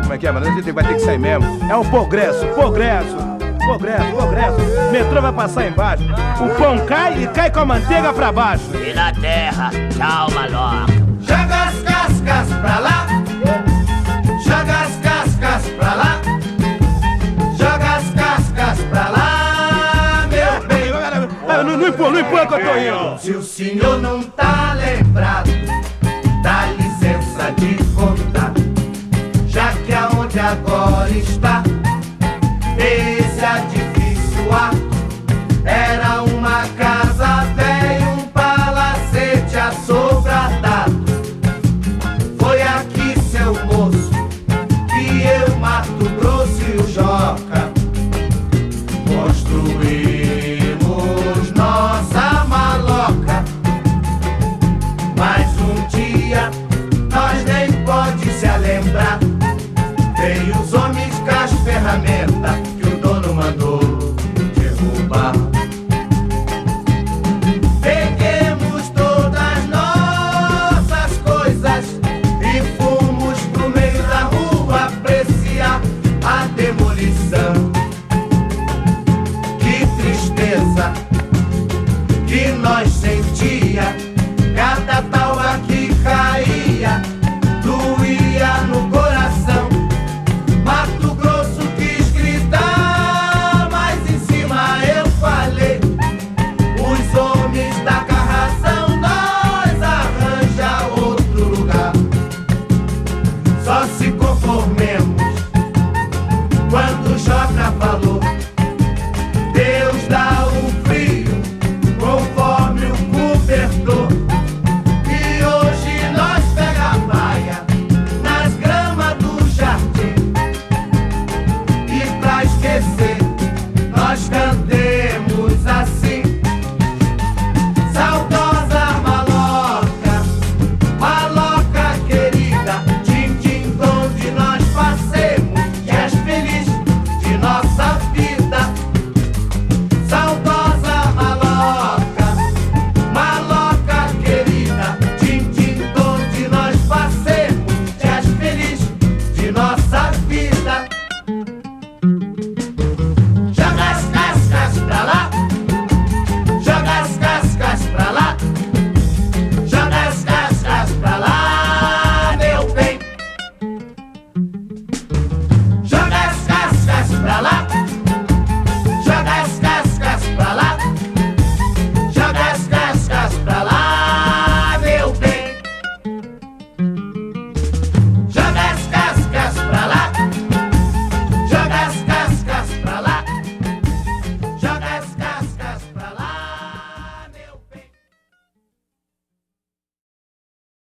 como é que é, mano? A gente vai ter que sair mesmo. É um progresso. Metrô vai passar embaixo. O pão cai e cai com a manteiga pra baixo. E na terra, tchau, maloca. Joga as cascas pra lá. Joga as cascas pra lá. Joga as cascas pra lá, meu bem. Não empurra que eu tô indo. Se o senhor não tá lembrado, dá licença de contar, já que aonde agora está